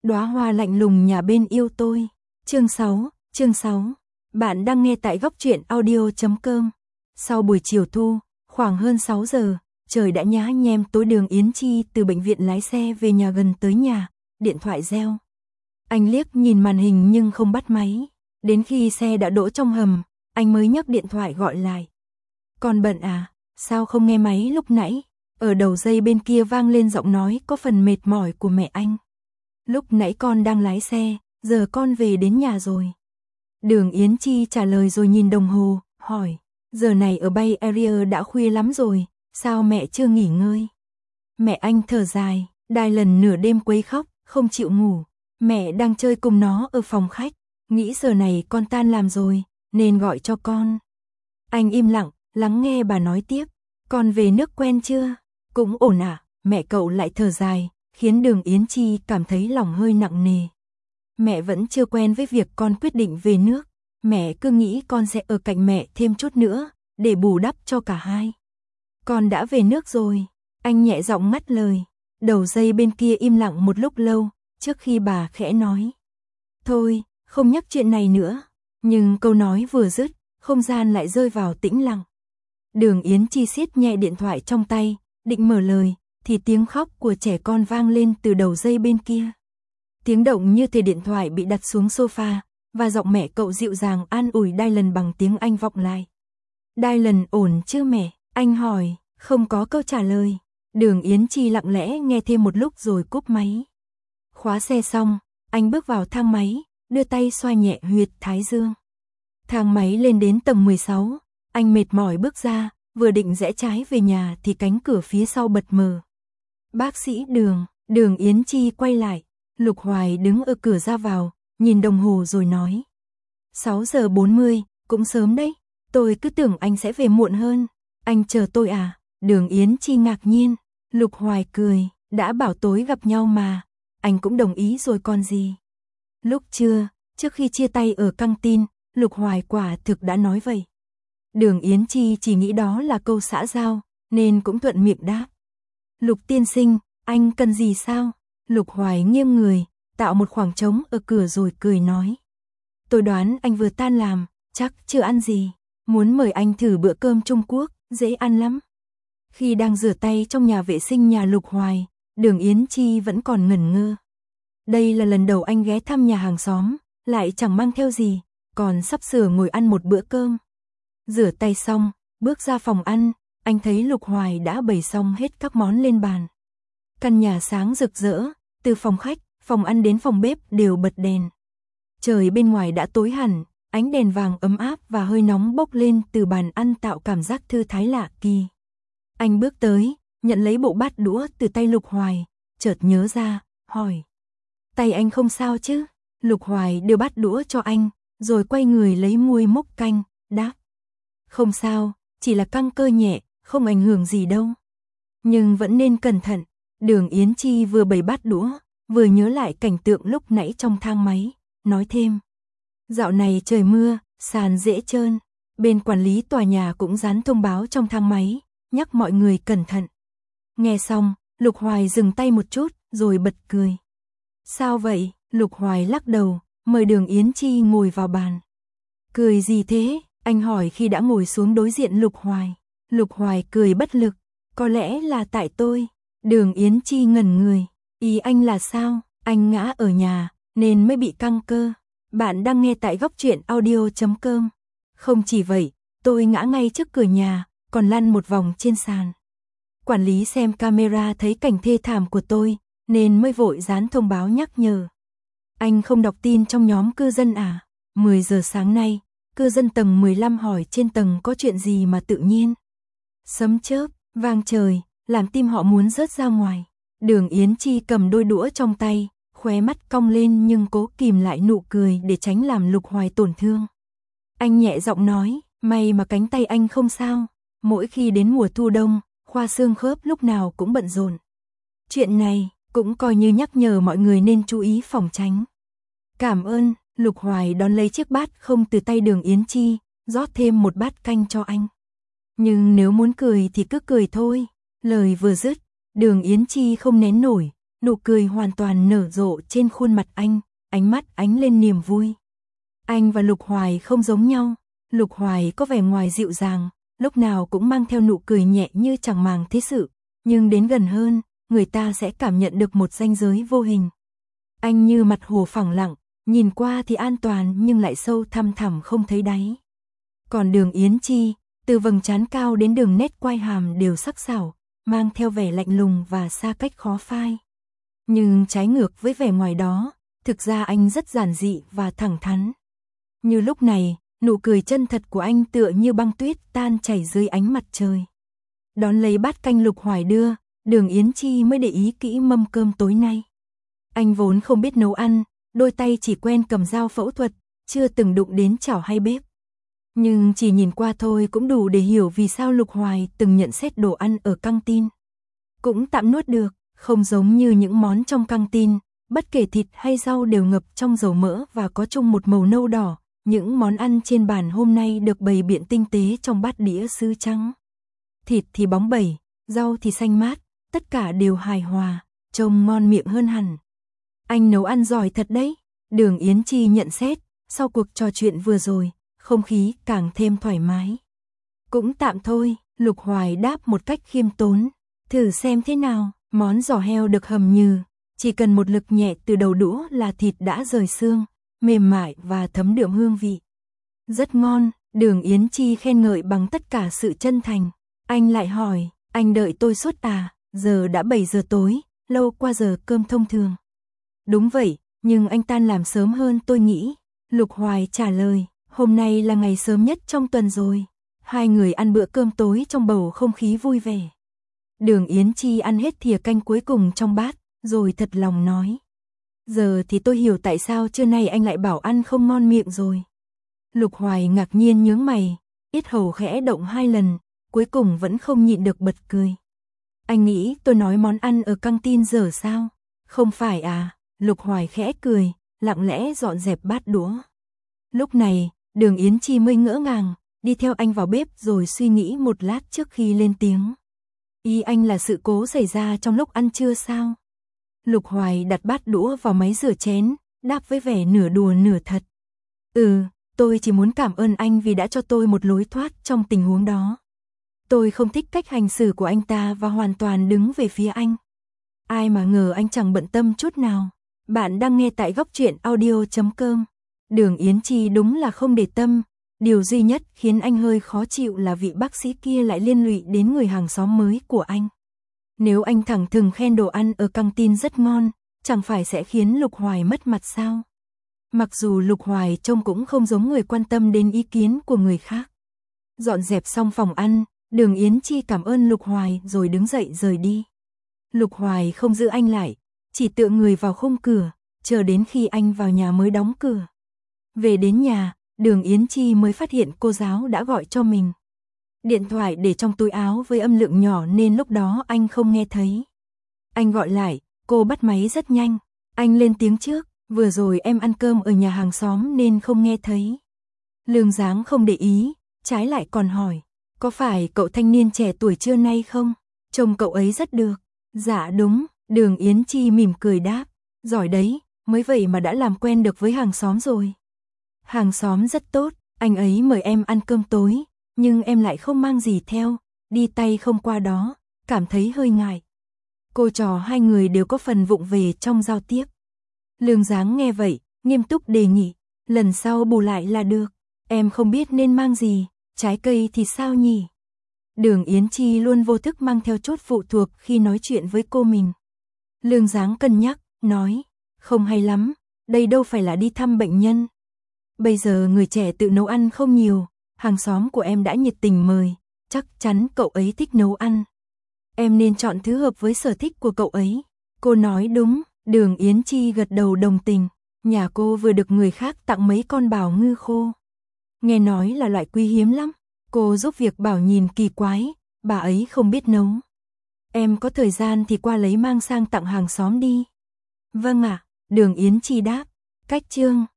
Đóa hoa lạnh lùng nhà bên yêu tôi. Chương 6. Bạn đang nghe tại góc truyện audio.com. Sau buổi chiều thu, khoảng hơn 6 giờ, trời đã nhá nhem tối. Đường Yến Chi từ bệnh viện lái xe về nhà. Gần tới nhà, điện thoại reo. Anh liếc nhìn màn hình nhưng không bắt máy. Đến khi xe đã đỗ trong hầm, anh mới nhấc điện thoại gọi lại. Con bận à, sao không nghe máy lúc nãy? Ở đầu dây bên kia vang lên giọng nói có phần mệt mỏi của mẹ anh. Lúc nãy con đang lái xe, giờ con về đến nhà rồi. Đường Yến Chi trả lời rồi nhìn đồng hồ, hỏi, giờ này ở Bay Area đã khuya lắm rồi, sao mẹ chưa nghỉ ngơi? Mẹ anh thở dài, đài lần nửa đêm quấy khóc, không chịu ngủ. Mẹ đang chơi cùng nó ở phòng khách, nghĩ giờ này con tan làm rồi, nên gọi cho con. Anh im lặng, lắng nghe bà nói tiếp, con về nước quen chưa? Cũng ổn ạ. Mẹ cậu lại thở dài, khiến Đường Yến Chi cảm thấy lòng hơi nặng nề. Mẹ vẫn chưa quen với việc con quyết định về nước, mẹ cứ nghĩ con sẽ ở cạnh mẹ thêm chút nữa, để bù đắp cho cả hai. Con đã về nước rồi, anh nhẹ giọng ngắt lời. Đầu dây bên kia im lặng một lúc lâu, trước khi bà khẽ nói. Thôi, không nhắc chuyện này nữa. Nhưng câu nói vừa dứt, không gian lại rơi vào tĩnh lặng. Đường Yến Chi siết nhẹ điện thoại trong tay, định mở lời, thì tiếng khóc của trẻ con vang lên từ đầu dây bên kia. Tiếng động như thể điện thoại bị đặt xuống sofa, và giọng mẹ cậu dịu dàng an ủi Dylan bằng tiếng Anh vọng lại. Dylan ổn chứ mẹ? Anh hỏi, không có câu trả lời. Đường Yến Chi lặng lẽ nghe thêm một lúc rồi cúp máy. Khóa xe xong, anh bước vào thang máy, đưa tay xoa nhẹ huyệt thái dương. Thang máy lên đến tầng 16, anh mệt mỏi bước ra, vừa định rẽ trái về nhà thì cánh cửa phía sau bật mở. Bác sĩ Đường Yến Chi quay lại, Lục Hoài đứng ở cửa ra vào, nhìn đồng hồ rồi nói. 6 giờ 40, cũng sớm đấy, tôi cứ tưởng anh sẽ về muộn hơn. Anh chờ tôi à? Đường Yến Chi ngạc nhiên, Lục Hoài cười, đã bảo tối gặp nhau mà, anh cũng đồng ý rồi còn gì. Lúc trưa, trước khi chia tay ở căng tin, Lục Hoài quả thực đã nói vậy. Đường Yến Chi chỉ nghĩ đó là câu xã giao, nên cũng thuận miệng đáp. Lục tiên sinh, anh cần gì sao? Lục Hoài nghiêng người, tạo một khoảng trống ở cửa rồi cười nói. Tôi đoán anh vừa tan làm, chắc chưa ăn gì, muốn mời anh thử bữa cơm Trung Quốc, dễ ăn lắm. Khi đang rửa tay trong nhà vệ sinh nhà Lục Hoài, Đường Yến Chi vẫn còn ngẩn ngơ. Đây là lần đầu anh ghé thăm nhà hàng xóm, lại chẳng mang theo gì, còn sắp sửa ngồi ăn một bữa cơm. Rửa tay xong, bước ra phòng ăn, anh thấy Lục Hoài đã bày xong hết các món lên bàn. Căn nhà sáng rực rỡ, từ phòng khách, phòng ăn đến phòng bếp đều bật đèn. Trời bên ngoài đã tối hẳn, ánh đèn vàng ấm áp và hơi nóng bốc lên từ bàn ăn tạo cảm giác thư thái lạ kỳ. Anh bước tới, nhận lấy bộ bát đũa từ tay Lục Hoài, chợt nhớ ra, hỏi. Tay anh không sao chứ? Lục Hoài đưa bát đũa cho anh, rồi quay người lấy muôi múc canh, đáp. Không sao, chỉ là căng cơ nhẹ, không ảnh hưởng gì đâu. Nhưng vẫn nên cẩn thận. Đường Yến Chi vừa bày bát đũa, vừa nhớ lại cảnh tượng lúc nãy trong thang máy, nói thêm. Dạo này trời mưa, sàn dễ trơn. Bên quản lý tòa nhà cũng dán thông báo trong thang máy, nhắc mọi người cẩn thận. Nghe xong, Lục Hoài dừng tay một chút, rồi bật cười. Sao vậy? Lục Hoài lắc đầu, mời Đường Yến Chi ngồi vào bàn. Cười gì thế? Anh hỏi khi đã ngồi xuống đối diện Lục Hoài. Lục Hoài cười bất lực. Có lẽ là tại tôi. Đường Yến Chi ngẩn người. Ý anh là sao? Anh ngã ở nhà, nên mới bị căng cơ. Bạn đang nghe tại góc truyện audio.com. Không chỉ vậy, tôi ngã ngay trước cửa nhà, còn lăn một vòng trên sàn. Quản lý xem camera thấy cảnh thê thảm của tôi, nên mới vội dán thông báo nhắc nhở. Anh không đọc tin trong nhóm cư dân à? 10 giờ sáng nay, cư dân tầng 15 hỏi trên tầng có chuyện gì mà tự nhiên. Sấm chớp, vang trời, làm tim họ muốn rớt ra ngoài. Đường Yến Chi cầm đôi đũa trong tay, khóe mắt cong lên nhưng cố kìm lại nụ cười để tránh làm Lục Hoài tổn thương. Anh nhẹ giọng nói, may mà cánh tay anh không sao. Mỗi khi đến mùa thu đông, khoa xương khớp lúc nào cũng bận rộn. Chuyện này cũng coi như nhắc nhở mọi người nên chú ý phòng tránh. Cảm ơn. Lục Hoài đón lấy chiếc bát không từ tay Đường Yến Chi, rót thêm một bát canh cho anh. Nhưng nếu muốn cười thì cứ cười thôi. Lời vừa dứt, Đường Yến Chi không nén nổi, nụ cười hoàn toàn nở rộ trên khuôn mặt anh, ánh mắt ánh lên niềm vui. Anh và Lục Hoài không giống nhau, Lục Hoài có vẻ ngoài dịu dàng, lúc nào cũng mang theo nụ cười nhẹ như chẳng màng thế sự, nhưng đến gần hơn, người ta sẽ cảm nhận được một ranh giới vô hình. Anh như mặt hồ phẳng lặng, nhìn qua thì an toàn nhưng lại sâu thăm thẳm không thấy đáy. Còn Đường Yến Chi, từ vầng trán cao đến đường nét quai hàm đều sắc sảo, mang theo vẻ lạnh lùng và xa cách khó phai. Nhưng trái ngược với vẻ ngoài đó, thực ra anh rất giản dị và thẳng thắn. Như lúc này, nụ cười chân thật của anh tựa như băng tuyết tan chảy dưới ánh mặt trời. Đón lấy bát canh Lục Hoài đưa, Đường Yến Chi mới để ý kỹ mâm cơm tối nay. Anh vốn không biết nấu ăn, đôi tay chỉ quen cầm dao phẫu thuật, chưa từng đụng đến chảo hay bếp. Nhưng chỉ nhìn qua thôi cũng đủ để hiểu vì sao Lục Hoài từng nhận xét đồ ăn ở căng tin. Cũng tạm nuốt được, không giống như những món trong căng tin, bất kể thịt hay rau đều ngập trong dầu mỡ và có chung một màu nâu đỏ. Những món ăn trên bàn hôm nay được bày biện tinh tế trong bát đĩa sứ trắng. Thịt thì bóng bẩy, rau thì xanh mát, tất cả đều hài hòa, trông ngon miệng hơn hẳn. Anh nấu ăn giỏi thật đấy, Đường Yến Chi nhận xét, sau cuộc trò chuyện vừa rồi, không khí càng thêm thoải mái. Cũng tạm thôi, Lục Hoài đáp một cách khiêm tốn, thử xem thế nào, món giò heo được hầm nhừ, chỉ cần một lực nhẹ từ đầu đũa là thịt đã rời xương, mềm mại và thấm đượm hương vị. Rất ngon, Đường Yến Chi khen ngợi bằng tất cả sự chân thành. Anh lại hỏi, anh đợi tôi suốt à, giờ đã 7 giờ tối, lâu qua giờ cơm thông thường. Đúng vậy, nhưng anh tan làm sớm hơn tôi nghĩ. Lục Hoài trả lời, hôm nay là ngày sớm nhất trong tuần rồi. Hai người ăn bữa cơm tối trong bầu không khí vui vẻ. Đường Yến Chi ăn hết thìa canh cuối cùng trong bát, rồi thật lòng nói. Giờ thì tôi hiểu tại sao trưa nay anh lại bảo ăn không ngon miệng rồi. Lục Hoài ngạc nhiên nhướng mày, yết hầu khẽ động 2 lần, cuối cùng vẫn không nhịn được bật cười. Anh nghĩ tôi nói món ăn ở căng tin dở sao? Không phải à? Lục Hoài khẽ cười, lặng lẽ dọn dẹp bát đũa. Lúc này, Đường Yến Chi mới ngỡ ngàng, đi theo anh vào bếp rồi suy nghĩ một lát trước khi lên tiếng. Ý anh là sự cố xảy ra trong lúc ăn trưa sao? Lục Hoài đặt bát đũa vào máy rửa chén, đáp với vẻ nửa đùa nửa thật. Tôi chỉ muốn cảm ơn anh vì đã cho tôi một lối thoát trong tình huống đó. Tôi không thích cách hành xử của anh ta và hoàn toàn đứng về phía anh. Ai mà ngờ anh chẳng bận tâm chút nào. Bạn đang nghe tại góc truyện audio.com. Đường Yến Chi đúng là không để tâm. Điều duy nhất khiến anh hơi khó chịu là vị bác sĩ kia lại liên lụy đến người hàng xóm mới của anh. Nếu anh thẳng thừng khen đồ ăn ở căng tin rất ngon, chẳng phải sẽ khiến Lục Hoài mất mặt sao? Mặc dù Lục Hoài trông cũng không giống người quan tâm đến ý kiến của người khác. Dọn dẹp xong phòng ăn, Đường Yến Chi cảm ơn Lục Hoài rồi đứng dậy rời đi. Lục Hoài không giữ anh lại, chỉ tựa người vào khung cửa, chờ đến khi anh vào nhà mới đóng cửa. Về đến nhà, Đường Yến Chi mới phát hiện cô giáo đã gọi cho mình. Điện thoại để trong túi áo với âm lượng nhỏ nên lúc đó anh không nghe thấy. Anh gọi lại, cô bắt máy rất nhanh. Anh lên tiếng trước, vừa rồi em ăn cơm ở nhà hàng xóm nên không nghe thấy. Lương Giáng không để ý, trái lại còn hỏi, có phải cậu thanh niên trẻ tuổi trưa nay không? Trông cậu ấy rất được. Dạ đúng, Đường Yến Chi mỉm cười đáp, giỏi đấy, mới vậy mà đã làm quen được với hàng xóm rồi. Hàng xóm rất tốt, anh ấy mời em ăn cơm tối, nhưng em lại không mang gì theo, đi tay không qua đó, cảm thấy hơi ngại. Cô trò hai người đều có phần vụng về trong giao tiếp. Lương Giáng nghe vậy, nghiêm túc đề nghị, lần sau bù lại là được, em không biết nên mang gì, trái cây thì sao nhỉ? Đường Yến Chi luôn vô thức mang theo chút phụ thuộc khi nói chuyện với cô mình. Lương Giáng cân nhắc, nói, không hay lắm, đây đâu phải là đi thăm bệnh nhân. Bây giờ người trẻ tự nấu ăn không nhiều, hàng xóm của em đã nhiệt tình mời, chắc chắn cậu ấy thích nấu ăn. Em nên chọn thứ hợp với sở thích của cậu ấy. Cô nói đúng, Đường Yến Chi gật đầu đồng tình, nhà cô vừa được người khác tặng mấy con bảo ngư khô. Nghe nói là loại quý hiếm lắm, cô giúp việc bảo nhìn kỳ quái, bà ấy không biết nấu. Em có thời gian thì qua lấy mang sang tặng hàng xóm đi. Vâng ạ, Đường Yến Chi đáp, cách chương.